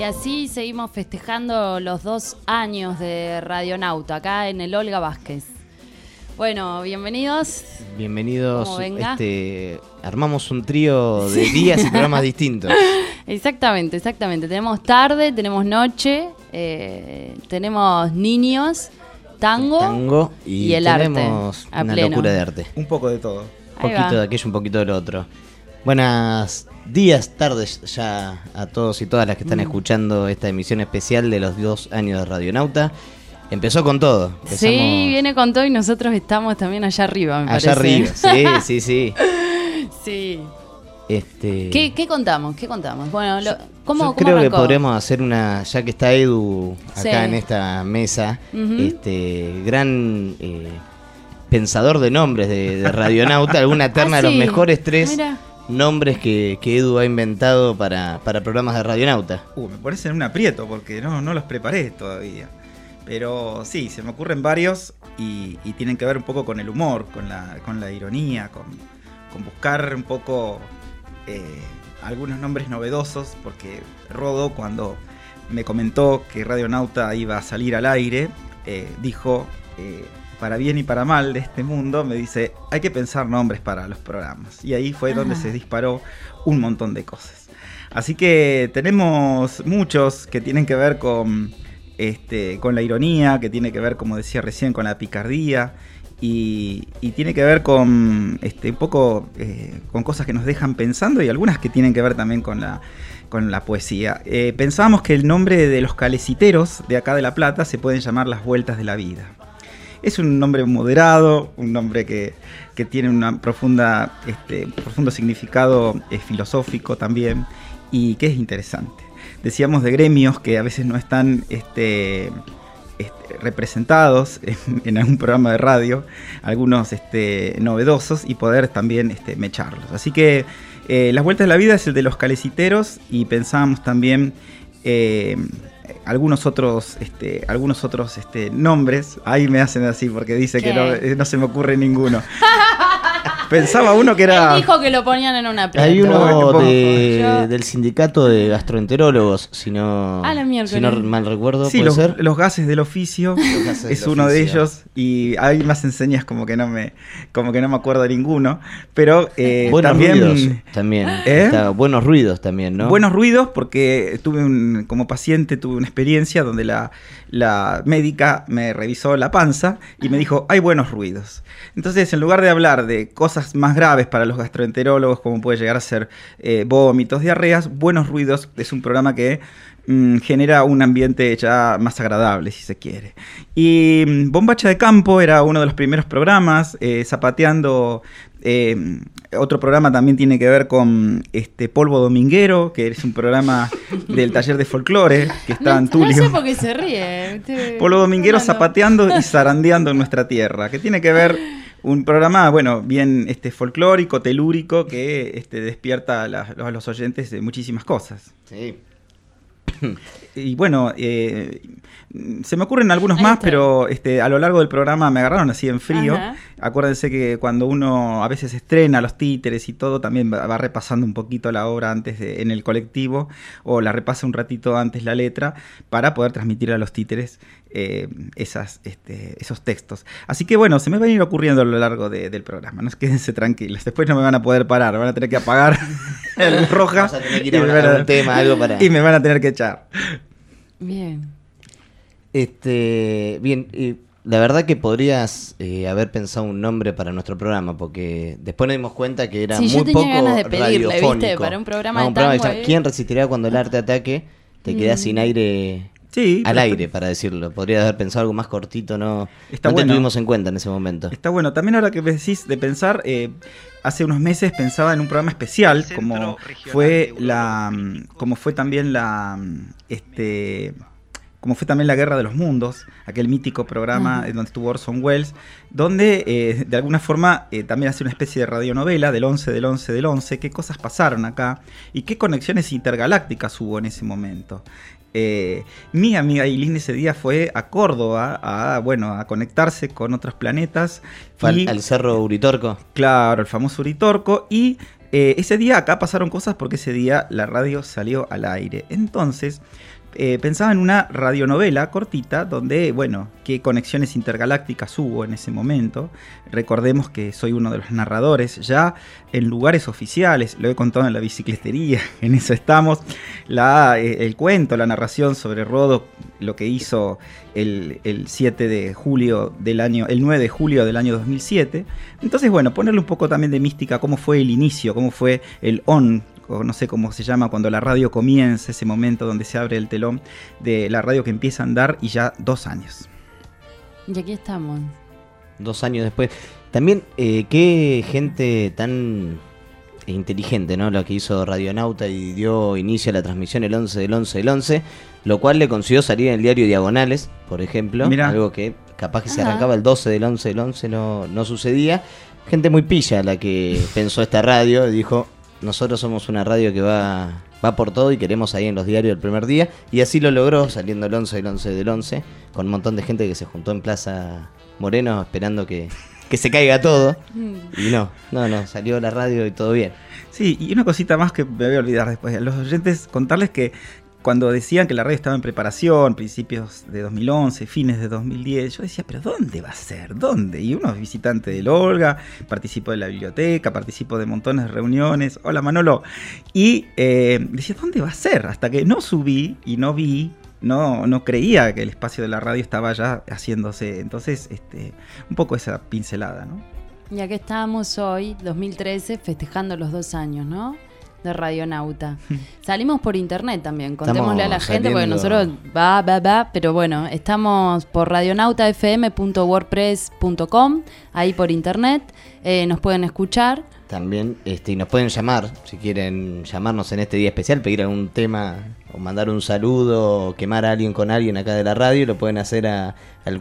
así seguimos festejando los 2 años de Radionauta, acá en el Olga Vázquez. Bueno, bienvenidos. Bienvenidos. Como venga. Armamos un trío de días y programas distintos. Exactamente. Tenemos tarde, tenemos noche, tenemos niños, tango y el tenemos arte. Una locura de arte. Un poco de todo. Un poquito de aquello, un poquito del otro. Buenas días, tardes ya a todos y todas las que están escuchando esta emisión especial de los 2 años de Radionauta. Empezó con todo. Sí, viene con todo y nosotros estamos también allá arriba, me parece. Allá arriba, sí. Sí. ¿Qué contamos? Bueno, ¿cómo yo creo arrancó? que podremos hacer una, ya que está Edu acá en esta mesa, gran pensador de nombres de Radionauta, alguna terna de los mejores 3 nombres que Edu ha inventado para programas de Radionauta. Me pones en un aprieto porque no los preparé todavía. Pero sí, se me ocurren varios y tienen que ver un poco con el humor, con la ironía, con buscar un poco algunos nombres novedosos, porque Rodo, cuando me comentó que Radionauta iba a salir al aire, dijo, para bien y para mal de este mundo, me dice, hay que pensar nombres para los programas. Y ahí fue donde se disparó un montón de cosas. Así que tenemos muchos que tienen que ver con la ironía, que tiene que ver, como decía recién, con la picardía y tiene que ver con un poco con cosas que nos dejan pensando y algunas que tienen que ver también con la poesía. Pensábamos que el nombre de los caleciteros de acá de La Plata se pueden llamar Las Vueltas de la Vida. Es un nombre moderado, un nombre que tiene un profundo significado filosófico también y que es interesante. Decíamos de gremios que a veces no están representados en algún programa de radio, algunos novedosos, y poder también mecharlos. Así que Las Vueltas de la Vida es el de los caleciteros, y pensábamos también algunos otros nombres. Ahí me hacen así porque dice que no se me ocurre ninguno. Pensaba uno que era... Él dijo que lo ponían en una plata. Hay uno del sindicato de gastroenterólogos, si no mal recuerdo, sí, ¿puede ser? Los gases del oficio es uno de ellos, y hay más enseñas como que no me acuerdo de ninguno, pero buenos ruidos también. Buenos ruidos también, ¿no? Buenos ruidos, porque como paciente tuve una experiencia donde la médica me revisó la panza y me dijo, hay buenos ruidos. Entonces, en lugar de hablar de cosas más graves para los gastroenterólogos, como puede llegar a ser vómitos, diarreas, Buenos Ruidos es un programa que genera un ambiente ya más agradable, si se quiere. Y Bombacha de Campo era uno de los primeros programas, Zapateando. Otro programa también tiene que ver con Polvo Dominguero, que es un programa del taller de folclore que está en Tulio. No sé por qué se ríe. Polvo Dominguero, zapateando y zarandeando en nuestra tierra, que tiene que ver un programa, bien folclórico, telúrico, que despierta a los oyentes de muchísimas cosas. Sí. Y bueno, se me ocurren algunos más, pero a lo largo del programa me agarraron así en frío. Ajá. Acuérdense que cuando uno a veces estrena los títeres y todo, también va repasando un poquito la obra antes en el colectivo, o la repasa un ratito antes la letra, para poder transmitir a los títeres esos textos. Así que bueno, se me van a ir ocurriendo a lo largo del programa, no quédense tranquilos, después no me van a poder parar, van a tener que apagar la luz roja. Vamos a tener que ir a un tema, algo para... Y me van a tener que echar. Bien. La verdad que podrías haber pensado un nombre para nuestro programa, porque después nos dimos cuenta que era muy poco ganas de pedirle, radiofónico. ¿viste? Para un programa de tango. ¿Quién resistirá cuando el arte ataque? Te quedás sin aire... Sí, al aire, para decirlo. Podrías haber pensado algo más cortito, no te tuvimos en cuenta en ese momento. Está bueno. También ahora que me decís de pensar, hace unos meses pensaba en un programa especial, como fue también la Guerra de los Mundos, aquel mítico programa donde estuvo Orson Welles, donde de alguna forma también hace una especie de radionovela del 11 del 11 del 11, qué cosas pasaron acá y qué conexiones intergalácticas hubo en ese momento. Mi amiga Eileen ese día fue a Córdoba a conectarse con otros planetas. Al Cerro Uritorco. Claro, el famoso Uritorco, y ese día acá pasaron cosas porque ese día la radio salió al aire. Entonces, pensaba en una radionovela cortita donde, bueno, qué conexiones intergalácticas hubo en ese momento. Recordemos que soy uno de los narradores ya en lugares oficiales, lo he contado en la bicicletería, en eso estamos. El cuento, la narración sobre Rodo, lo que hizo el 7 de julio del año, el 9 de julio del año 2007. Entonces, bueno, ponerle un poco también de mística, cómo fue el inicio, cómo fue el o no sé cómo se llama, cuando la radio comienza, ese momento donde se abre el telón de la radio que empieza a andar, y ya 2 años. Y aquí estamos. 2 años después. También, qué gente tan inteligente, ¿no? Lo que hizo Radionauta y dio inicio a la transmisión el 11 del 11 del 11, lo cual le consiguió salir en el diario Diagonales, por ejemplo. Mirá. Algo que capaz que se arrancaba el 12 del 11 del 11, no sucedía. Gente muy pilla la que pensó esta radio y dijo: nosotros somos una radio que va por todo y queremos ahí en los diarios el primer día. Y así lo logró, saliendo el 11 del 11 del 11, con un montón de gente que se juntó en Plaza Moreno esperando que se caiga todo. Y no, salió la radio y todo bien. Sí, y una cosita más que me voy a olvidar después. A los oyentes contarles que cuando decían que la radio estaba en preparación, principios de 2011, fines de 2010, yo decía, ¿pero dónde va a ser? ¿Dónde? Y uno es visitante del Olga, participó de la biblioteca, participó de montones de reuniones. Hola, Manolo. Y decía, ¿dónde va a ser? Hasta que no subí y no vi, no creía que el espacio de la radio estaba ya haciéndose. Entonces, un poco esa pincelada, ¿no? Y aquí estamos hoy, 2013, festejando los 2 años, ¿no? De Radionauta. Salimos por internet también, contémosle a la gente, porque nosotros pero bueno, estamos por radionautafm.wordpress.com, ahí por internet, nos pueden escuchar. También, y nos pueden llamar, si quieren llamarnos en este día especial, pedir algún tema, o mandar un saludo, o quemar a alguien con alguien acá de la radio, lo pueden hacer al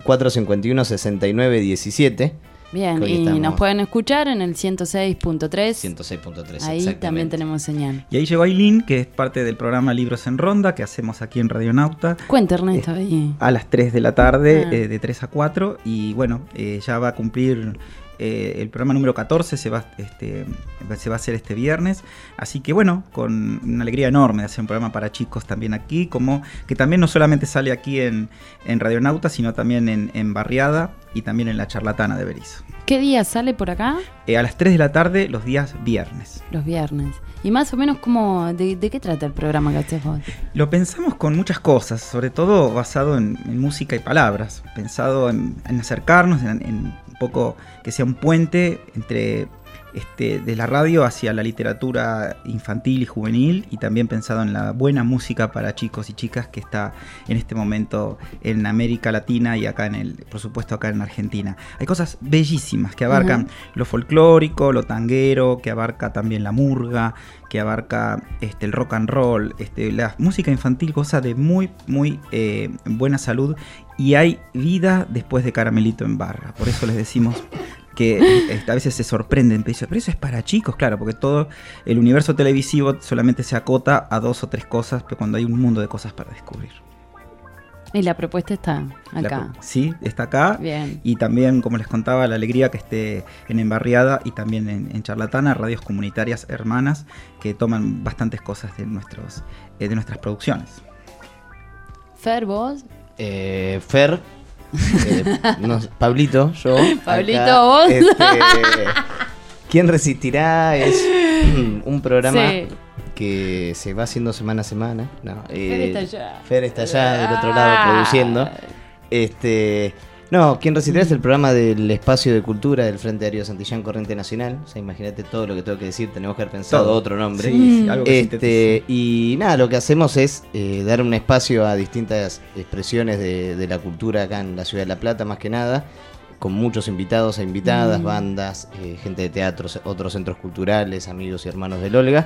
451-6917. Bien, y nos pueden escuchar en el 106.3. 106.3, ahí también tenemos señal. Y ahí llegó Ailín, que es parte del programa Libros en Ronda, que hacemos aquí en Radionauta. Cuenta, Ernesto, ahí. A las 3 de la tarde, de 3 a 4. Y bueno, ya va a cumplir el programa número 14, se va a hacer este viernes. Así que bueno, con una alegría enorme de hacer un programa para chicos también aquí, como que también no solamente sale aquí en Radionauta, sino también en Barriada y también en La Charlatana de Berizo. ¿Qué día sale por acá? A las 3 de la tarde, los días viernes. Los viernes. Y más o menos, ¿de qué trata el programa que haces vos? Lo pensamos con muchas cosas, sobre todo basado en música y palabras. Pensado en acercarnos, en un poco que sea un puente entre de la radio hacia la literatura infantil y juvenil, y también pensado en la buena música para chicos y chicas que está en este momento en América Latina y acá por supuesto acá en Argentina. Hay cosas bellísimas que abarcan lo folclórico, lo tanguero, que abarca también la murga, que abarca el rock and roll, la música infantil, cosa de muy, muy buena salud, y hay vida después de Caramelito en Barra. Por eso les decimos que a veces se sorprenden, pero eso es para chicos, claro, porque todo el universo televisivo solamente se acota a 2 o 3 cosas, pero cuando hay un mundo de cosas para descubrir. Y la propuesta está acá. Sí, está acá. Bien. Y también, como les contaba, la alegría que esté en Embarriada y también en Charlatana, radios comunitarias hermanas que toman bastantes cosas de nuestras producciones. Fer, ¿vos? Fer. Pablito, yo. Pablito, acá, vos. ¿Quién resistirá? Es un programa que se va haciendo semana a semana. No, Fer está allá del otro lado produciendo. No, ¿Quién resistirá? Es el programa del espacio de cultura del Frente Darío Santillán Corriente Nacional. O sea, imagínate todo lo que tengo que decir, tenemos que haber pensado otro nombre. Sí, algo que y nada, lo que hacemos es dar un espacio a distintas expresiones de la cultura acá en la ciudad de La Plata, más que nada, con muchos invitados e invitadas, bandas, gente de teatros, otros centros culturales, amigos y hermanos del Olga.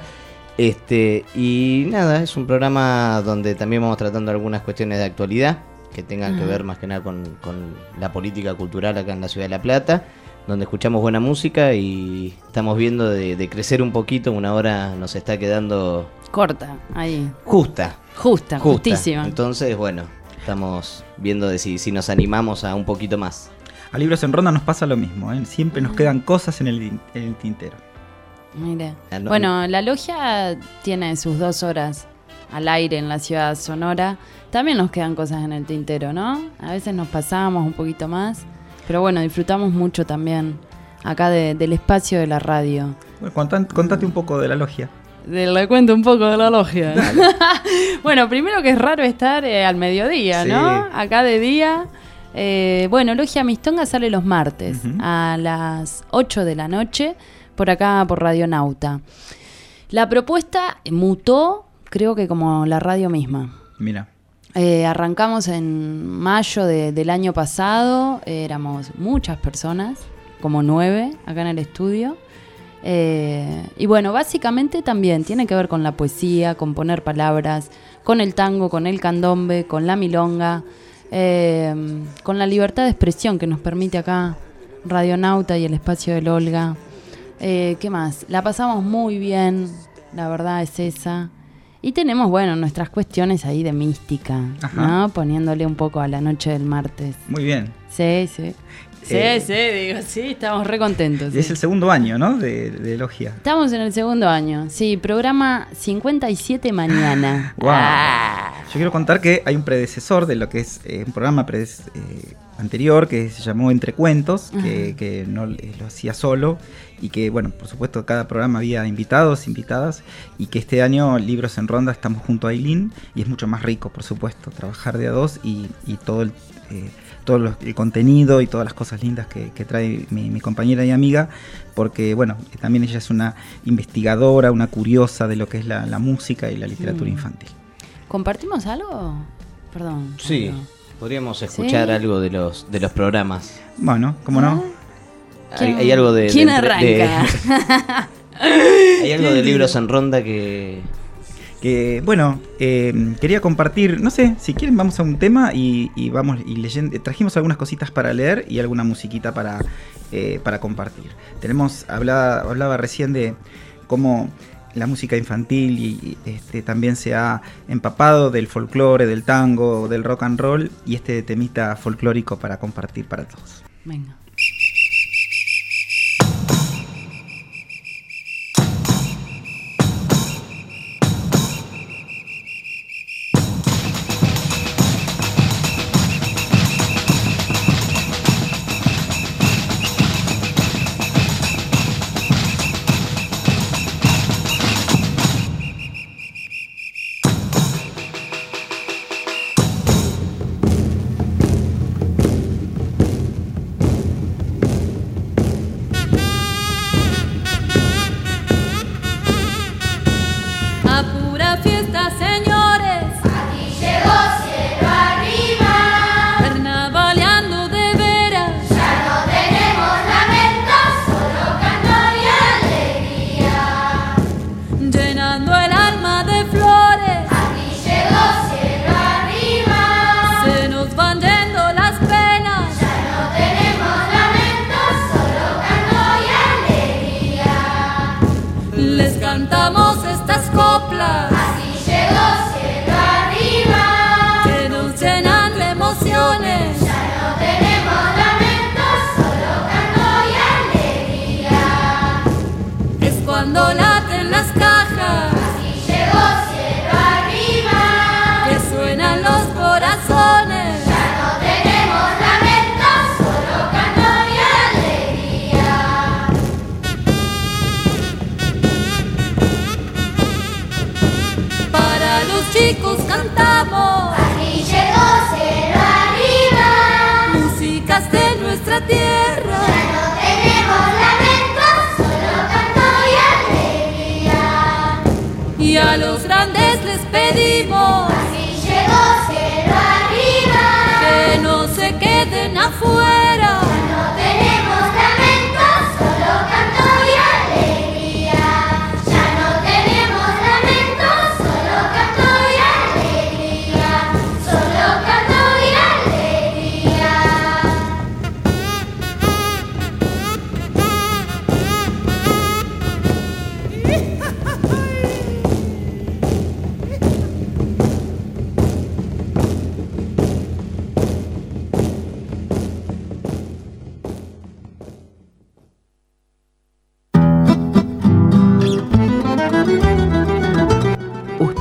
Y nada, es un programa donde también vamos tratando algunas cuestiones de actualidad que tengan que ver más que nada con la política cultural acá en la ciudad de La Plata, donde escuchamos buena música y estamos viendo de crecer un poquito. Una hora nos está quedando corta, ahí. Justísima. Entonces, bueno, estamos viendo de si nos animamos a un poquito más. A Libros en Ronda nos pasa lo mismo, ¿eh? Siempre nos quedan cosas en el tintero. Mire. Bueno, la logia tiene sus 2 horas al aire en la ciudad sonora. También nos quedan cosas en el tintero, ¿no? A veces nos pasamos un poquito más, pero bueno, disfrutamos mucho también acá del espacio de la radio. Bueno, contate un poco de la logia. Le cuento un poco de la logia. Bueno, primero que es raro estar al mediodía, sí, ¿no? Acá de día. Bueno, Logia Mistonga sale los martes a las 8 de la noche, por acá por Radionauta. La propuesta mutó, creo que como la radio misma. Mira. Arrancamos en mayo del año pasado, éramos muchas personas, como 9 acá en el estudio. Y bueno, básicamente también tiene que ver con la poesía, con poner palabras, con el tango, con el candombe, con la milonga, con la libertad de expresión que nos permite acá Radionauta y el espacio del Olga. ¿Qué más? La pasamos muy bien, la verdad es esa. Y tenemos, bueno, nuestras cuestiones ahí de mística, ¿no? Poniéndole un poco a la noche del martes. Muy bien. Sí. Sí, estamos re contentos. Es el segundo año, ¿no? De Logia. Estamos en el segundo año, sí, programa 57 mañana. Wow. Yo quiero contar que hay un predecesor de lo que es un programa anterior que se llamó Entre Cuentos, que no lo hacía solo y que, bueno, por supuesto cada programa había invitados, invitadas, y que este año Libros en Ronda estamos junto a Ailín y es mucho más rico, por supuesto, trabajar de a dos y todo el contenido y todas las cosas lindas que trae mi compañera y amiga, porque bueno, también ella es una investigadora, una curiosa de lo que es la música y la literatura infantil. ¿Compartimos algo? Perdón. Sí, podríamos escuchar algo de los programas. Bueno, ¿cómo no? Hay algo de... ¿Quién arranca? Hay algo de Libros en Ronda que bueno, quería compartir, no sé, si quieren vamos a un tema y vamos y leyendo. Trajimos algunas cositas para leer y alguna musiquita para compartir. Hablaba recién de cómo la música infantil y también se ha empapado del folclore, del tango, del rock and roll, y este temita folclórico para compartir para todos. Venga.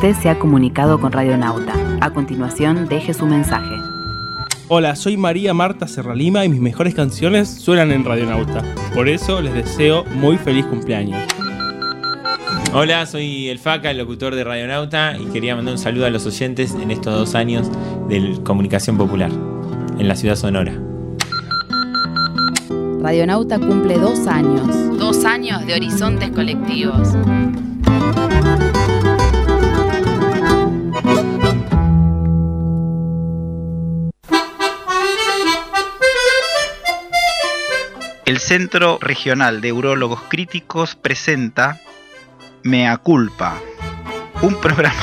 Usted se ha comunicado con Radionauta. A continuación, deje su mensaje. Hola, soy María Marta Serralima y mis mejores canciones suenan en Radionauta. Por eso les deseo muy feliz cumpleaños. Hola, soy el Faca, el locutor de Radionauta, y quería mandar un saludo a los oyentes en estos 2 años de comunicación popular en la ciudad sonora. Radionauta cumple 2 años. 2 años de horizontes colectivos. El Centro Regional de Urólogos Críticos presenta Mea Culpa, un programa.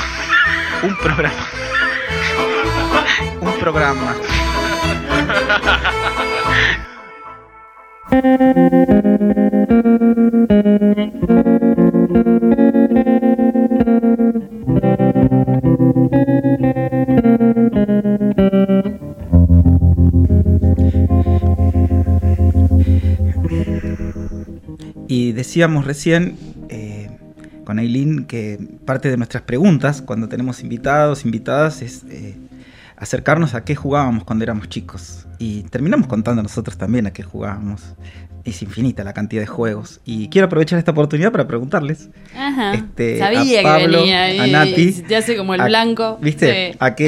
Y decíamos recién con Aileen que parte de nuestras preguntas cuando tenemos invitados, invitadas, es acercarnos a qué jugábamos cuando éramos chicos. Y terminamos contando nosotros también a qué jugábamos. Es infinita la cantidad de juegos. Y quiero aprovechar esta oportunidad para preguntarles. Ajá. Sabía a Pablo, que venía ahí, a Nati. ya sé como el blanco. ¿Viste? Sí. ¿A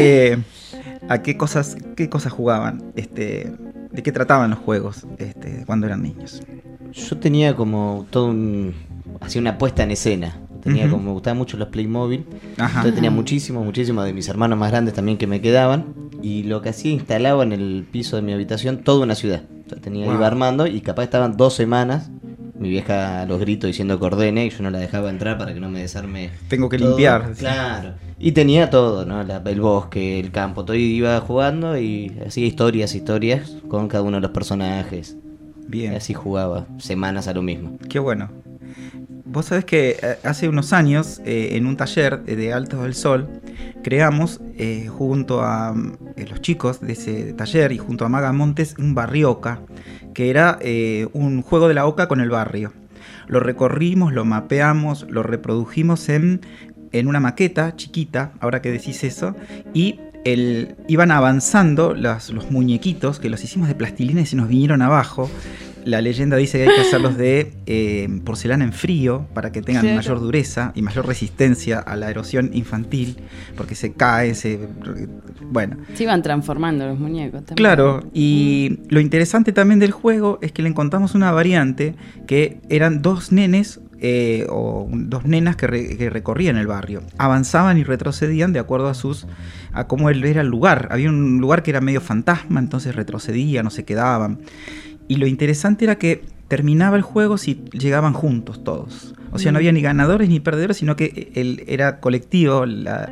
qué cosas jugaban? ¿De qué trataban los juegos cuando eran niños? Yo tenía como hacía una puesta en escena. Tenía Uh-huh. me gustaban mucho los Playmobil. Ajá. Entonces tenía muchísimos de mis hermanos más grandes también que me quedaban. Y lo que hacía, instalaba en el piso de mi habitación toda una ciudad. O sea, iba armando y capaz estaban 2 semanas. Mi vieja a los gritos diciendo que ordene y yo no la dejaba entrar para que no me desarme. Tengo que todo. limpiar. Claro. Y tenía todo, ¿no? El bosque, el campo, todo. Y iba jugando y hacía historias con cada uno de los personajes. Bien. Y así jugaba semanas a lo mismo. Qué bueno. Vos sabés que hace unos años, en un taller de Altos del Sol, creamos, junto a los chicos de ese taller y junto a Maga Montes, un barrioca, que era un juego de la oca con el barrio. Lo recorrimos, lo mapeamos, lo reprodujimos en una maqueta chiquita, ahora que decís eso, y iban avanzando los muñequitos, que los hicimos de plastilina y se nos vinieron abajo. La leyenda dice que hay que hacerlos de porcelana en frío para que tengan mayor dureza y mayor resistencia a la erosión infantil, porque se cae, bueno. Se iban transformando los muñecos también. Claro, y lo interesante también del juego es que le encontramos una variante que eran 2 nenes o 2 nenas que recorrían el barrio. Avanzaban y retrocedían de acuerdo a cómo era el lugar. Había un lugar que era medio fantasma, entonces retrocedían o se quedaban. Y lo interesante era que terminaba el juego si llegaban juntos todos. O sea, no había ni ganadores ni perdedores, sino que era colectivo la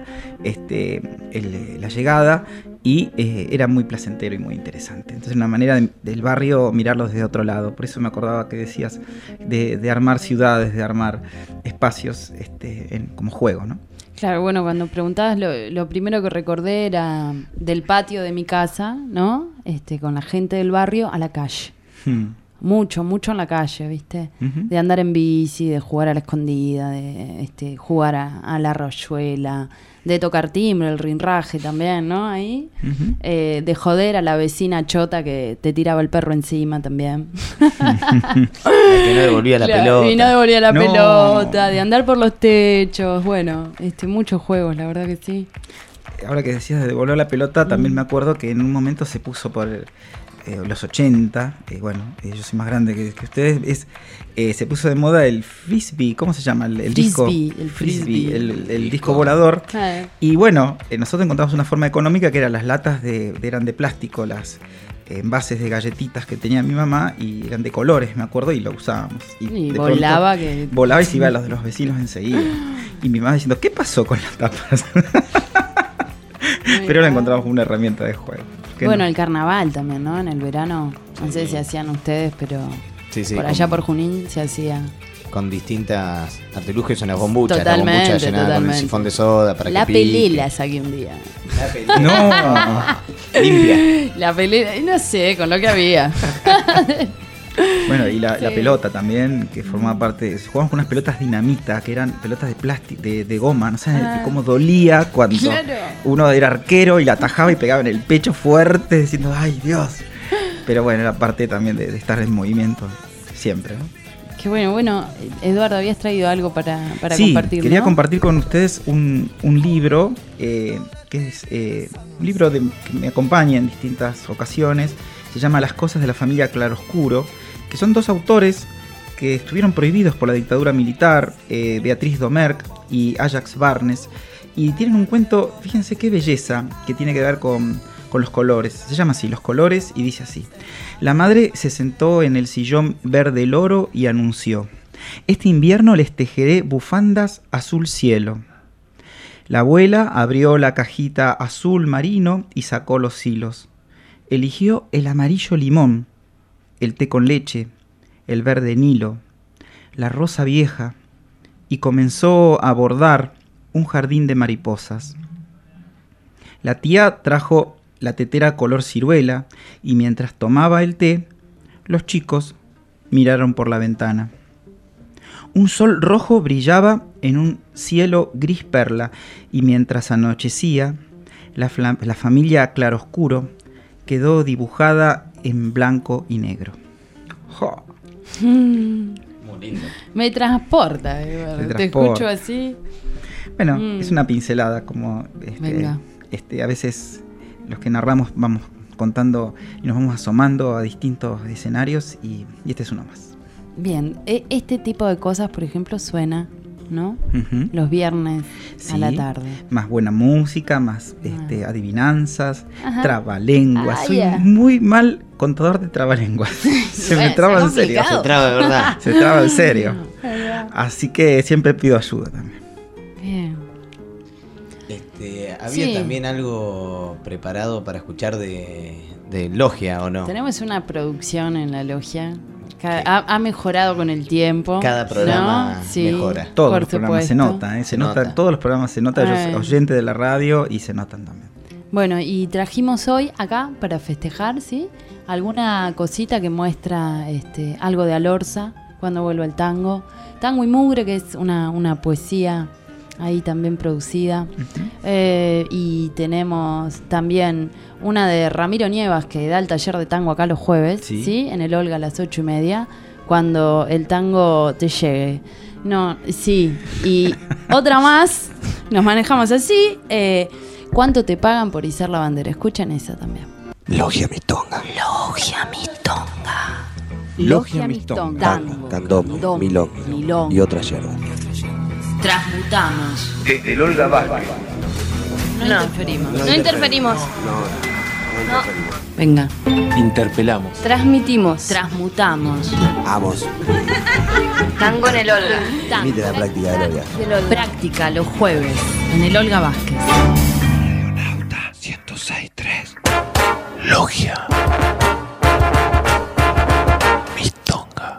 llegada y era muy placentero y muy interesante. Entonces, una manera del barrio mirarlo desde otro lado. Por eso me acordaba que decías de armar ciudades, de armar espacios como juego, ¿no? Claro, bueno, cuando preguntabas, lo primero que recordé era del patio de mi casa, ¿no? Con la gente del barrio a la calle. Mucho en la calle, ¿viste? Uh-huh. De andar en bici, de jugar a la escondida, de jugar a la rayuela, de tocar timbre, el rinraje también, ¿no? Ahí. Uh-huh. De joder a la vecina chota que te tiraba el perro encima también. Que no devolvía la pelota. Y no devolvía la pelota, de andar por los techos, bueno, muchos juegos, la verdad que sí. Ahora que decías de devolver la pelota, también me acuerdo que en un momento se puso por los 80, bueno, yo soy más grande que ustedes, se puso de moda el frisbee, ¿cómo se llama? El disco. El frisbee. El disco volador. Y bueno, nosotros encontramos una forma económica que eran las latas eran de plástico, las envases de galletitas que tenía mi mamá y eran de colores, me acuerdo, y lo usábamos. Y volaba y se iba a los de los vecinos enseguida. Y mi mamá diciendo, ¿qué pasó con las tapas? Pero la encontramos como una herramienta de juego. Bueno, el carnaval también, ¿no? En el verano, no sé si hacían ustedes, pero por allá por Junín se hacía. Con distintas artilugios, unas bombuchas. Totalmente, la bombucha llenada con el sifón de soda para la que pique. pelela saqué un día. La pelela. No. Limpia. La pelela, no sé, con lo que había. Bueno, y la pelota también, que formaba parte. Jugamos con unas pelotas dinamita, que eran pelotas de plástico, de goma. No sé cómo dolía cuando uno era arquero y la atajaba y pegaba en el pecho fuerte, diciendo, ¡ay, Dios! Pero bueno, era parte también de estar en movimiento siempre, ¿no? Qué bueno, Eduardo, habías traído algo para sí, compartir, quería ¿no? compartir con ustedes un libro, que es un libro que me acompaña en distintas ocasiones. Se llama Las cosas de la familia Claroscuro, que son dos autores que estuvieron prohibidos por la dictadura militar, Beatriz Domergue y Ajax Barnes, y tienen un cuento, fíjense qué belleza, que tiene que ver con los colores. Se llama así, Los colores, y dice así: la madre se sentó en el sillón verde loro y anunció: este invierno les tejeré bufandas azul cielo. La abuela abrió la cajita azul marino y sacó los hilos. Eligió el amarillo limón, el té con leche, el verde Nilo, la rosa vieja, y comenzó a bordar un jardín de mariposas. La tía trajo la tetera color ciruela, y mientras tomaba el té, los chicos miraron por la ventana. Un sol rojo brillaba en un cielo gris perla, y mientras anochecía, la familia Claroscuro quedó dibujada en blanco y negro. ¡Jo! Muy lindo. Me transporta, Eduardo. Te escucho así. Bueno, es una pincelada, como a veces los que narramos vamos contando y nos vamos asomando a distintos escenarios, y este es uno más. Bien, este tipo de cosas, por ejemplo, suena, ¿no? Uh-huh. Los viernes a la tarde. Más buena música, más adivinanzas, Ajá. trabalenguas. Soy muy mal contador de trabalenguas. Se me traba en serio. Se traba de verdad. Se traba en serio. Así que siempre pido ayuda también. Bien. Había también algo preparado para escuchar de logia, ¿o no? Tenemos una producción en la logia. Ha mejorado con el tiempo. Cada programa mejora. Todos los programas se nota, se nota. Todos los programas se nota. Yo soy oyente de la radio y se notan también. Bueno, y trajimos hoy acá para festejar, ¿sí? Alguna cosita que muestra algo de Alorza, cuando vuelva el tango. Tango y Mugre, que es una poesía ahí también producida. Uh-huh. Y tenemos también una de Ramiro Nievas, que da el taller de tango acá los jueves, ¿sí? En el Olga a las 8:30, cuando el tango te llegue. No, sí. Y otra más, nos manejamos así. ¿Cuánto te pagan por izar la bandera? Escuchan esa también. Logia Mistonga. Logia Mistonga. Logia Mistonga. Candombe, milonga y otras hierbas. Transmutamos. El Olga Vázquez. No interferimos. Venga. Interpelamos. Transmitimos. Transmutamos. Vamos. Tango en el Olga. Imite la práctica del Olga. Práctica los jueves en el Olga Vázquez. Nauta 106.3. Logia Mistonga.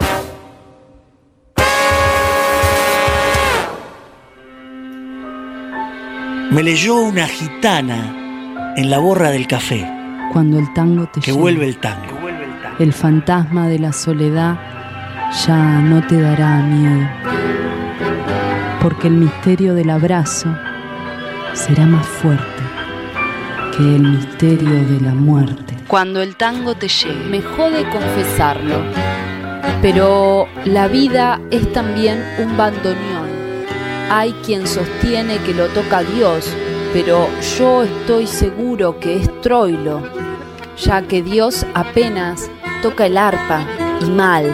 Me leyó una gitana en la borra del café. Cuando el tango te que llegue, vuelve el tango. el fantasma de la soledad ya no te dará miedo, porque el misterio del abrazo será más fuerte que el misterio de la muerte. Cuando el tango te llegue, me jode confesarlo, pero la vida es también un bandoneón. Hay quien sostiene que lo toca Dios, pero yo estoy seguro que es Troilo, ya que Dios apenas toca el arpa, y mal.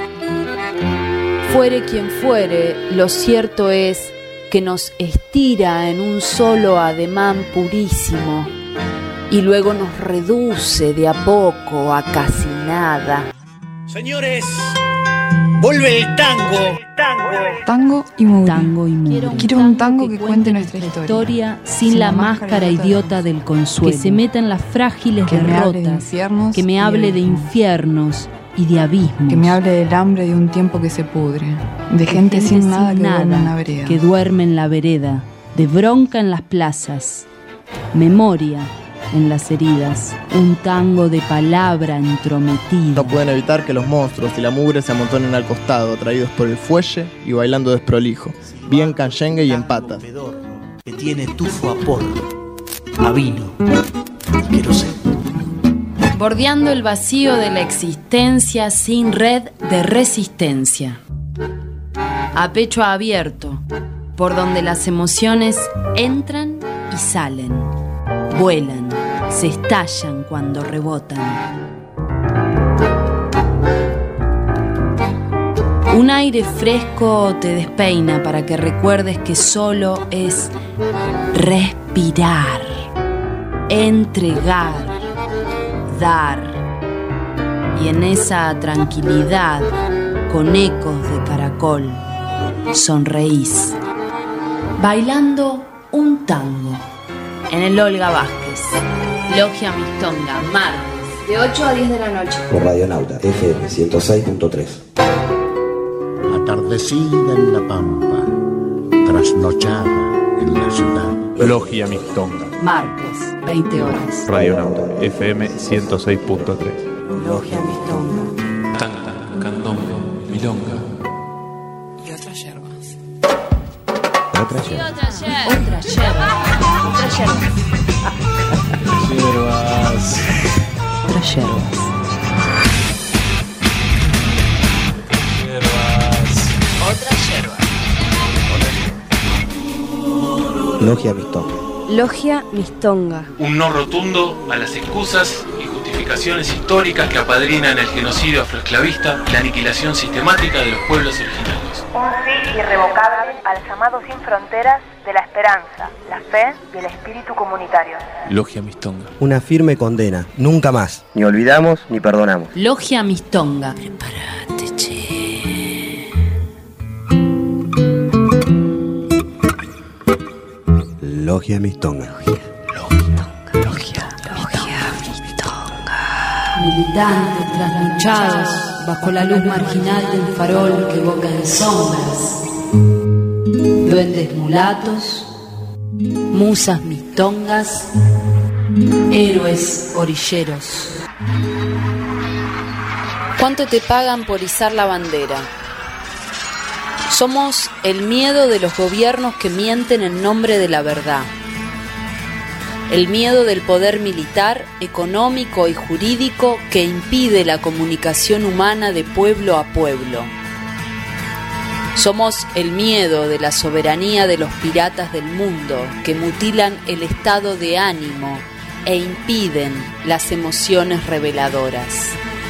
Fuere quien fuere, lo cierto es que nos estira en un solo ademán purísimo y luego nos reduce de a poco a casi nada. Señores, vuelve el tango. Tango y Mugre. Tango y Mugre. Quiero un tango que cuente nuestra historia sin la máscara idiota del consuelo, que se meta en las frágiles que derrotas, que me hable de infiernos y de abismos, que me hable del hambre de un tiempo que se pudre, de gente sin nada que duerme en la vereda, que duerme en la vereda, de bronca en las plazas, memoria en las heridas, un tango de palabra entrometida. No pueden evitar que los monstruos y la mugre se amontonen al costado, traídos por el fuelle y bailando desprolijo, bien canchengue y en patas. Que tiene tufo a porro, a vino y querosén. Bordeando el vacío de la existencia sin red de resistencia. A pecho abierto, por donde las emociones entran y salen, vuelan, se estallan cuando rebotan. Un aire fresco te despeina para que recuerdes que solo es respirar, entregar, dar. Y en esa tranquilidad, con ecos de caracol, sonreís, bailando un tango en el Olga Vázquez, Logia Mistonga, martes, de 8 a 10 de la noche. Por Radionauta, FM 106.3. Atardecida en la pampa, trasnochada en la ciudad. Logia Mistonga, martes, 20 horas. Radionauta, FM 106.3. Logia Mistonga. Tanta, candombe, milonga. Y otras yerbas. Otras yerbas. Otras yerbas. Otras yerbas. Otras yerbas. Logia Mistonga. Logia Mistonga. Un no rotundo a las excusas y justificaciones históricas que apadrinan el genocidio afroesclavista y la aniquilación sistemática de los pueblos originarios. Un sí irrevocable al llamado sin fronteras de la esperanza, la fe y el espíritu comunitario. Logia Mistonga. Una firme condena, nunca más. Ni olvidamos ni perdonamos. Logia Mistonga. Prepárate, che. Logia Mistonga. Logia Mistonga. Militantes trasnochados bajo la luz marginal del farol que evoca en sombras. Duendes mulatos, musas mistongas, héroes orilleros. ¿Cuánto te pagan por izar la bandera? Somos el miedo de los gobiernos que mienten en nombre de la verdad. El miedo del poder militar, económico y jurídico que impide la comunicación humana de pueblo a pueblo. Somos el miedo de la soberanía de los piratas del mundo que mutilan el estado de ánimo e impiden las emociones reveladoras.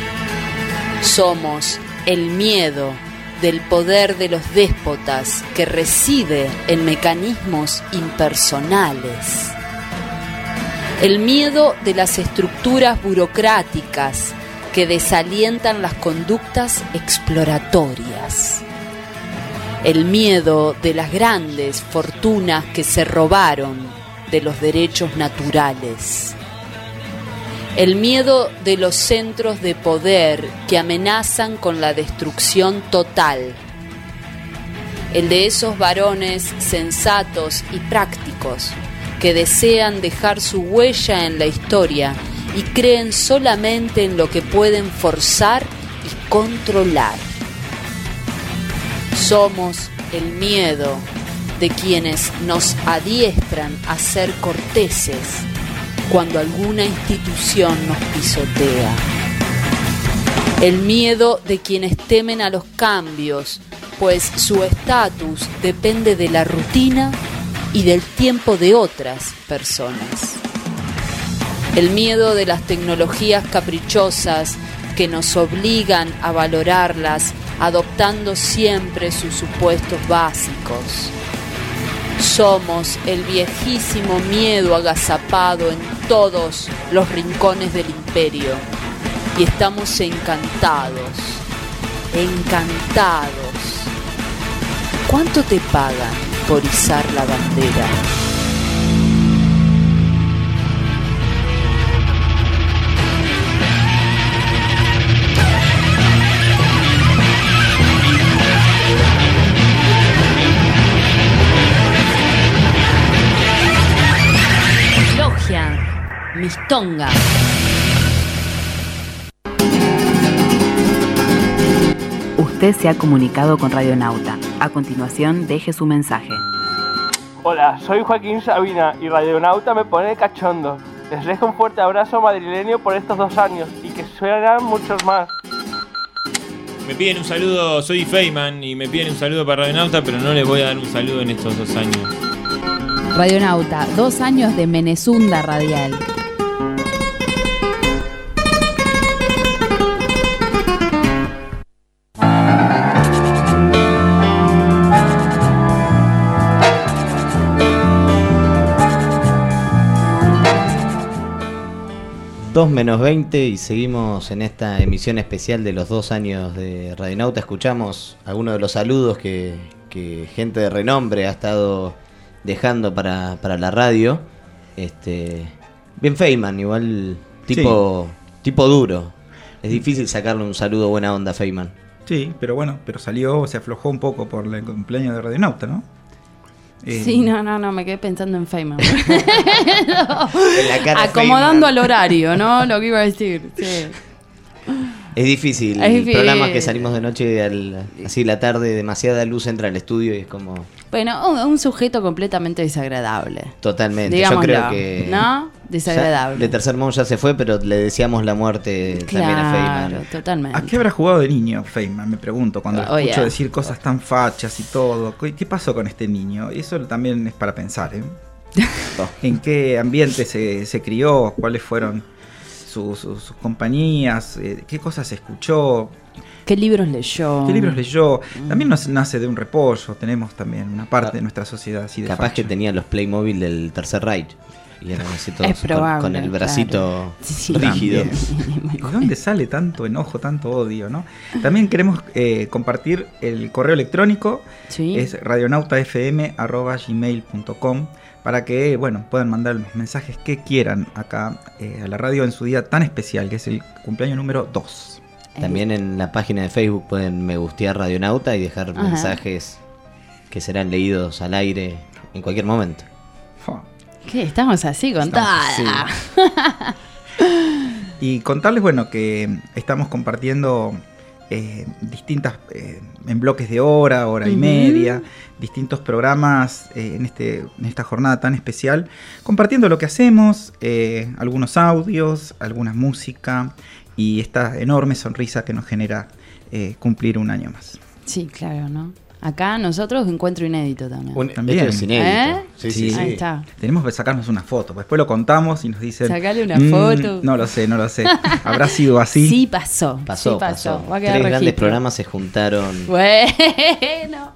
Somos el miedo del poder de los déspotas que reside en mecanismos impersonales. El miedo de las estructuras burocráticas que desalientan las conductas exploratorias. El miedo de las grandes fortunas que se robaron de los derechos naturales. El miedo de los centros de poder que amenazan con la destrucción total. El de esos varones sensatos y prácticos que desean dejar su huella en la historia y creen solamente en lo que pueden forzar y controlar. Somos el miedo de quienes nos adiestran a ser corteses cuando alguna institución nos pisotea. El miedo de quienes temen a los cambios, pues su estatus depende de la rutina y del tiempo de otras personas. El miedo de las tecnologías caprichosas que nos obligan a valorarlas adoptando siempre sus supuestos básicos. Somos el viejísimo miedo agazapado en todos los rincones del imperio y estamos encantados. ¿Cuánto te pagan por izar la bandera? Logia Mixtonga. Usted se ha comunicado con Radionauta. A continuación, deje su mensaje. Hola, soy Joaquín Sabina y Radionauta me pone cachondo. Les dejo un fuerte abrazo madrileño por estos 2 años y que suenan muchos más. Me piden un saludo, soy Feynman y me piden un saludo para Radionauta, pero no les voy a dar un saludo en estos 2 años. Radionauta, 2 años de Menezunda Radial. (2:20) y seguimos en esta emisión especial de los 2 años de Radionauta. Escuchamos algunos de los saludos que gente de renombre ha estado dejando para la radio. Bien Feynman, igual tipo duro. Es difícil sacarle un saludo buena onda a Feynman. Sí, pero bueno, salió, se aflojó un poco por el cumpleaños de Radionauta, ¿no? Sí, no, me quedé pensando en Feynman. Acomodando al horario, ¿no? Lo que iba a decir. Sí. Es difícil. Programas que salimos de noche, así la tarde, demasiada luz entra al estudio y es como... Bueno, un sujeto completamente desagradable. Totalmente. Digámoslo, yo creo que... ¿no? Desagradable. De Tercer Mundo ya se fue, pero le deseamos la muerte también a Feynman. Claro, totalmente. ¿A qué habrá jugado de niño Feynman? Me pregunto, cuando escucho decir cosas tan fachas y todo. ¿Qué pasó con este niño? Eso también es para pensar, ¿eh? ¿En qué ambiente se crió? ¿Cuáles fueron sus compañías? ¿Qué cosas escuchó? ¿Qué libros leyó? También nos nace de un repollo. Tenemos también una parte de nuestra sociedad así de capaz facha. Que tenía los Playmobil del Tercer Reich. Y eran así todos es probable, con el bracito rígido. ¿De dónde sale tanto enojo, tanto odio, no? También queremos compartir el correo electrónico. Sí. Es radionautafm@gmail.com para que, puedan mandar los mensajes que quieran acá a la radio en su día tan especial, que es el cumpleaños número 2. También en la página de Facebook pueden me gustear Radionauta y dejar mensajes que serán leídos al aire en cualquier momento. ¿Qué? Estamos así con toda. Y contarles, que estamos compartiendo distintas, en bloques de hora y media, distintos programas en esta jornada tan especial, compartiendo lo que hacemos, algunos audios, alguna música y esta enorme sonrisa que nos genera cumplir un año más. Sí, claro, ¿no? Acá nosotros encuentro inédito también. También es inédito. Sí. Ahí está. Tenemos que sacarnos una foto. Después lo contamos y nos dicen... Sacale una foto. No lo sé. ¿Habrá sido así? Sí, pasó. Va a 3 quedar grandes programas se juntaron. Bueno.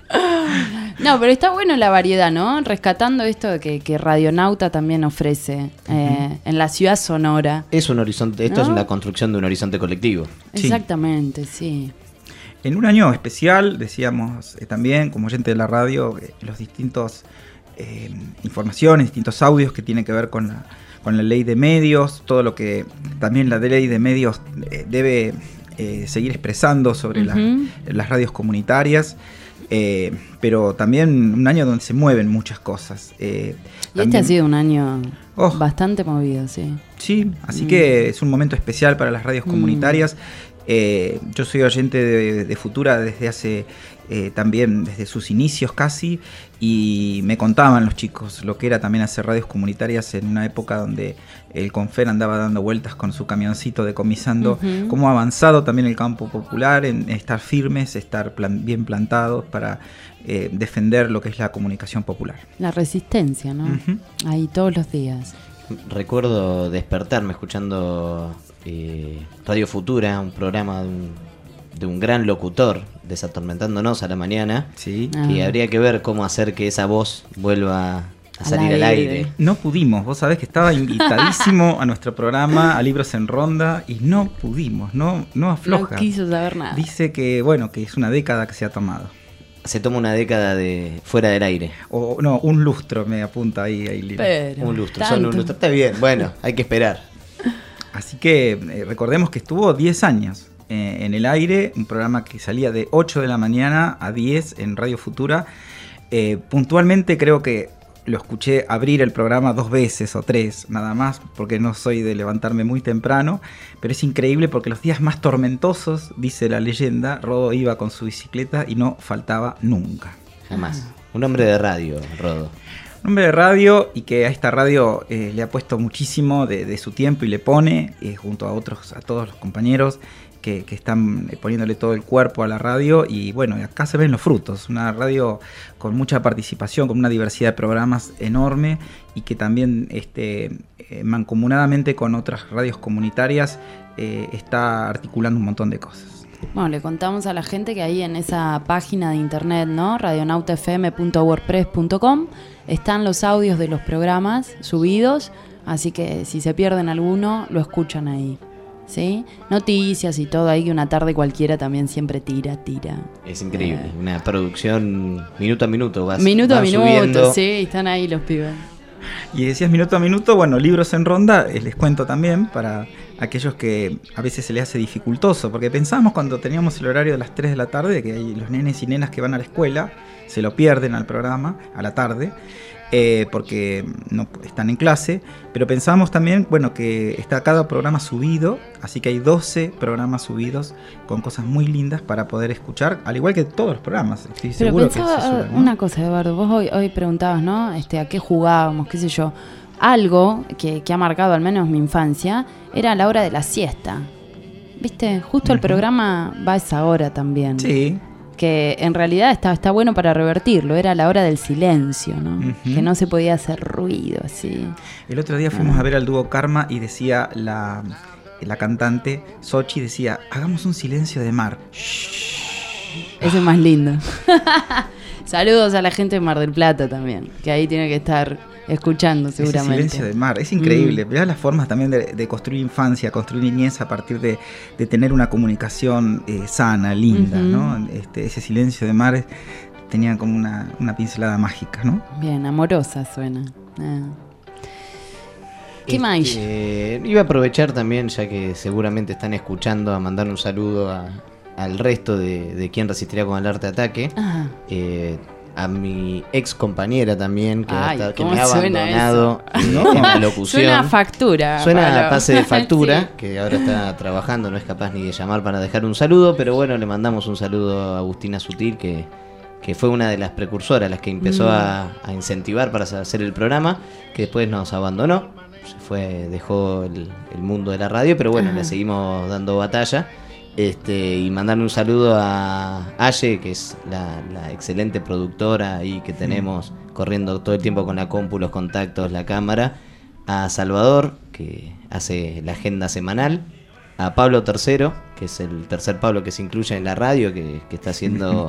No, pero está bueno la variedad, ¿no? Rescatando esto que Radionauta también ofrece en la ciudad sonora. Es un horizonte. Esto es la construcción de un horizonte colectivo. Exactamente, sí. En un año especial, decíamos también, como oyente de la radio, los distintos informaciones, distintos audios que tienen que ver con la ley de medios, todo lo que también la ley de medios debe seguir expresando sobre las radios comunitarias, pero también un año donde se mueven muchas cosas. Y este ha sido un año bastante movido, sí. Sí, así que es un momento especial para las radios comunitarias. Yo soy oyente de Futura desde hace también desde sus inicios casi, y me contaban los chicos lo que era también hacer radios comunitarias en una época donde el Confer andaba dando vueltas con su camioncito decomisando, cómo ha avanzado también el campo popular en estar firmes, estar bien plantados para defender lo que es la comunicación popular. La resistencia, ¿no? Ahí todos los días. Recuerdo despertarme escuchando Radio Futura, un programa de un gran locutor, desatormentándonos a la mañana, y habría que ver cómo hacer que esa voz vuelva a salir al aire. No pudimos, vos sabés que estaba invitadísimo a nuestro programa, a Libros en Ronda, y no pudimos, no afloja. No quiso saber nada. Dice que es una década que se ha tomado. Se toma una década de fuera del aire. O no, un lustro me apunta ahí. Un lustro, solo un lustro. Está bien, bueno, hay que esperar. Así que recordemos que estuvo 10 años en el aire, un programa que salía de 8 de la mañana a 10 en Radio Futura. Puntualmente creo que lo escuché abrir el programa 2 veces o 3, nada más, porque no soy de levantarme muy temprano, pero es increíble porque los días más tormentosos, dice la leyenda, Rodo iba con su bicicleta y no faltaba nunca. Jamás. Un hombre de radio, Rodo. Un hombre de radio y que a esta radio le ha puesto muchísimo de su tiempo y le pone, junto a todos los compañeros, que están poniéndole todo el cuerpo a la radio, y bueno, acá se ven los frutos, una radio con mucha participación, con una diversidad de programas enorme, y que también mancomunadamente con otras radios comunitarias está articulando un montón de cosas. Bueno, le contamos a la gente que ahí en esa página de internet, ¿no? radionautafm.wordpress.com están los audios de los programas subidos, así que si se pierden alguno, lo escuchan ahí. ¿Sí? Noticias y todo ahí, que una tarde cualquiera también siempre tira. Es increíble, una producción minuto a minuto. Minuto a minuto, subiendo. sí, están ahí los pibes. Y decías minuto a minuto, bueno, libros en ronda, les cuento también para aquellos que a veces se les hace dificultoso, porque pensábamos cuando teníamos el horario de las 3 de la tarde, que hay los nenes y nenas que van a la escuela, se lo pierden al programa, a la tarde, porque no están en clase, pero pensamos también, bueno, que está cada programa subido, así que hay 12 programas subidos con cosas muy lindas para poder escuchar, al igual que todos los programas. Estoy pero seguro pensaba que se suben, ¿no? Una cosa, Eduardo, vos hoy preguntabas, ¿no? A qué jugábamos, qué sé yo. Algo que ha marcado al menos mi infancia era la hora de la siesta. ¿Viste? Justo el programa va a esa hora también. Sí. Que en realidad está bueno para revertirlo, era la hora del silencio, ¿no? Que no se podía hacer ruido, así. El otro día fuimos a ver al dúo Karma y decía la cantante Sochi, decía, hagamos un silencio de mar. Shh. Ese es más lindo. Saludos a la gente de Mar del Plata también, que ahí tiene que estar escuchando seguramente. Ese silencio de mar, es increíble. Mirá las formas también de construir infancia, construir niñez a partir de tener una comunicación sana, linda, ¿no? Ese silencio de mar tenía como una pincelada mágica, ¿no? Bien, amorosa suena. ¿Qué más? Iba a aprovechar también, ya que seguramente están escuchando, a mandar un saludo al resto de quien resistiría con el arte ataque. A mi ex compañera también, que me ha abandonado en la locución. Suena a factura. Suena a pase de factura, sí. Que ahora está trabajando, no es capaz ni de llamar para dejar un saludo, pero bueno, le mandamos un saludo a Agustina Sutil, que fue una de las precursoras, las que empezó a incentivar para hacer el programa, que después nos abandonó, se fue, dejó el mundo de la radio, pero bueno, le seguimos dando batalla. Y mandarle un saludo a Aye, que es la excelente productora ahí que tenemos corriendo todo el tiempo con la compu, los contactos, la cámara. A Salvador, que hace la agenda semanal. A Pablo III, que es el tercer Pablo que se incluye en la radio, que está haciendo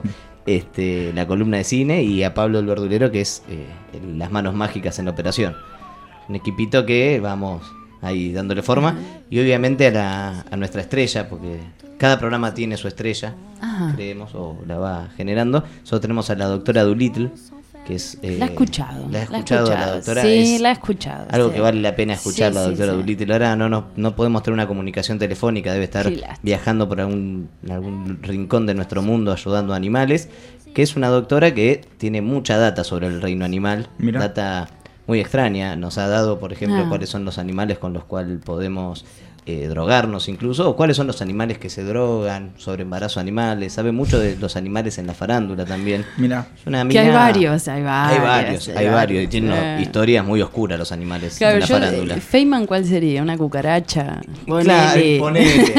la columna de cine. Y a Pablo el Verdulero, que es las manos mágicas en la operación. Un equipito que vamos ahí dándole forma. Y obviamente a nuestra estrella, porque cada programa tiene su estrella, creemos, o la va generando. Nosotros tenemos a la doctora Doolittle, que es... la he escuchado. ¿La he escuchado la doctora? Sí, la he escuchado. Algo que vale la pena escuchar, la doctora Doolittle. Ahora no podemos tener una comunicación telefónica, debe estar viajando por algún rincón de nuestro mundo ayudando a animales, que es una doctora que tiene mucha data sobre el reino animal. Mirá. Data muy extraña. Nos ha dado, por ejemplo, cuáles son los animales con los cuales podemos drogarnos incluso, o cuáles son los animales que se drogan, sobre embarazo animales. Sabe mucho de los animales en la farándula también. Mira, que hay varios. Hay varios. Y tienen historias muy oscuras los animales en la farándula. Feynman, ¿cuál sería? ¿Una cucaracha? Claro, ponele.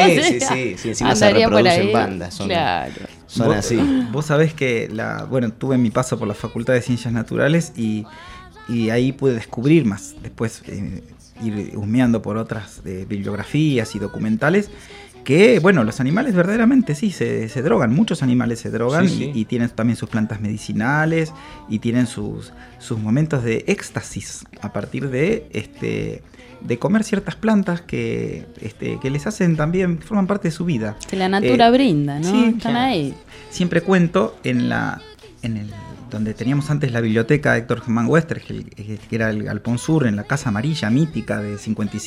Sí, encima se reproducen bandas. Son así. Vos sabés que tuve mi paso por la Facultad de Ciencias Naturales y ahí pude descubrir más. Después ir husmeando por otras bibliografías y documentales que, los animales verdaderamente sí se drogan. Muchos animales se drogan y tienen también sus plantas medicinales y tienen sus momentos de éxtasis a partir de comer ciertas plantas que les hacen también, forman parte de su vida. Que la natura brinda, ¿no? Sí, están ahí. Siempre cuento en el donde teníamos antes la biblioteca de Héctor Germán Wester, que era el Galpón Sur, en la Casa Amarilla mítica de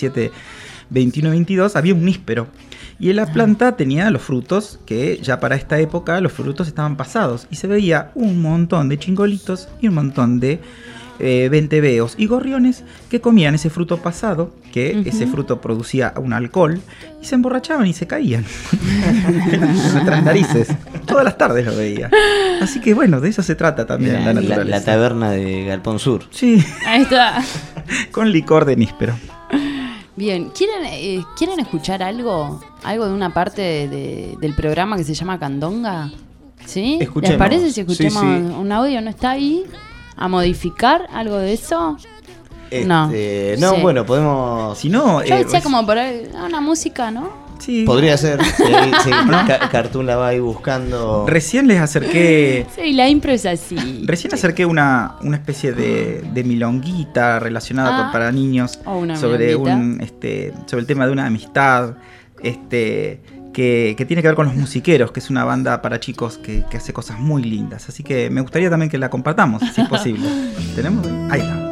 57-21-22, había un níspero. Y en la planta tenía los frutos, que ya para esta época los frutos estaban pasados. Y se veía un montón de chingolitos y un montón de venteveos y gorriones que comían ese fruto pasado, que ese fruto producía un alcohol, y se emborrachaban y se caían en nuestras narices. Todas las tardes lo veía. Así que bueno, de eso se trata también la naturaleza. La taberna de Galpón Sur. Sí. Ahí está. Con licor de níspero. Bien, ¿quieren escuchar algo de una parte del programa que se llama Candonga? ¿Sí? Escuchemos. ¿Les parece si escuchemos Sí. un audio? ¿No está ahí? ¿A modificar algo de eso? No. No, Sí. bueno, podemos... Si no... Yo decía como por ahí, una música, ¿no? Sí. Podría ser. Sí, Cartoon la va ahí buscando. Recién les acerqué... Sí, la impro es así. Recién acerqué una especie de milonguita relacionada para niños sobre sobre el tema de una amistad que tiene que ver con Los Musiqueros, que es una banda para chicos que hace cosas muy lindas. Así que me gustaría también que la compartamos, si es posible. ¿Tenemos? Ahí está.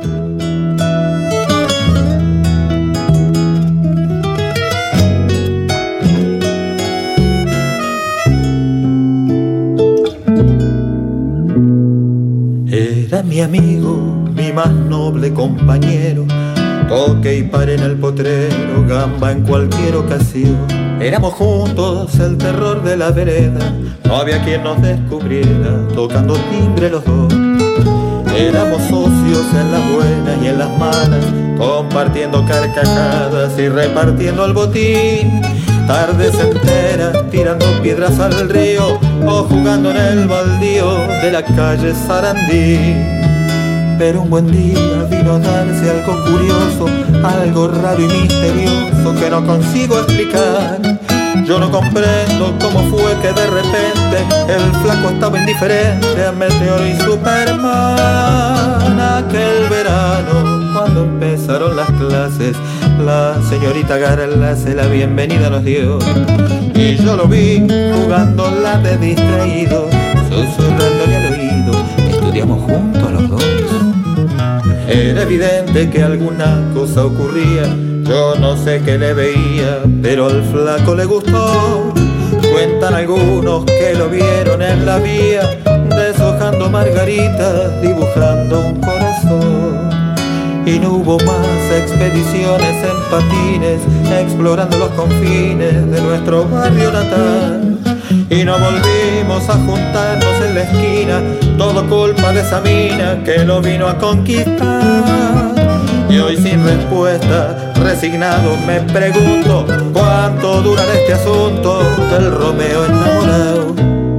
Era mi amigo, mi más noble compañero, toque y pare en el potrero, gamba en cualquier ocasión. Éramos juntos el terror de la vereda, no había quien nos descubriera, tocando timbre los dos. Éramos socios en las buenas y en las malas, compartiendo carcajadas y repartiendo el botín. Tardes enteras tirando piedras al río o jugando en el baldío de la calle Sarandí. Pero un buen día vino a darse algo curioso, algo raro y misterioso que no consigo explicar. Yo no comprendo cómo fue que de repente el flaco estaba indiferente a Meteor y Superman. Aquel verano, cuando empezaron las clases, la señorita Garlase la bienvenida nos dio. Y yo lo vi jugándola de distraído, susurrándole al oído, estudiamos juntos los dos. Era evidente que alguna cosa ocurría, yo no sé qué le veía, pero al flaco le gustó. Cuentan algunos que lo vieron en la vía, deshojando margaritas, dibujando un corazón. Y no hubo más expediciones en patines, explorando los confines de nuestro barrio natal. Y no volvimos a juntarnos en la esquina, todo culpa de esa mina que lo vino a conquistar. Y hoy sin respuesta, resignado me pregunto, ¿cuánto durará este asunto del Romeo enamorado?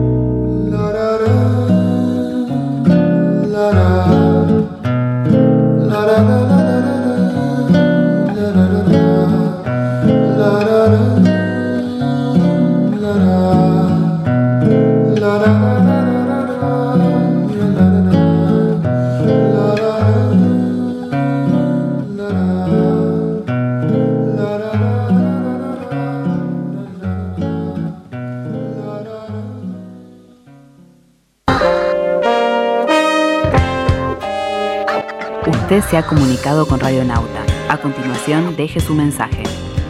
Usted se ha comunicado con Radionauta. A continuación, deje su mensaje.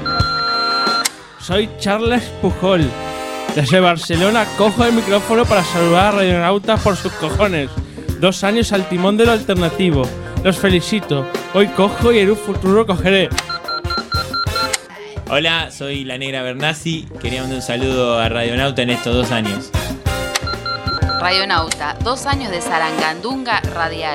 Soy Charles Pujol. Desde Barcelona cojo el micrófono para saludar a Radionautas por sus cojones. 2 años al timón de lo alternativo. Los felicito. Hoy cojo y en un futuro cogeré. Hola, soy la Negra Bernasi. Quería mandar un saludo a Radionauta en estos 2 años. Radionauta, 2 años de zarangandunga radial.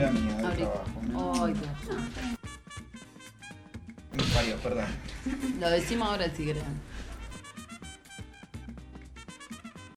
compañera mía de trabajo. Ay, me falló, perdón. Lo decimos ahora si querés.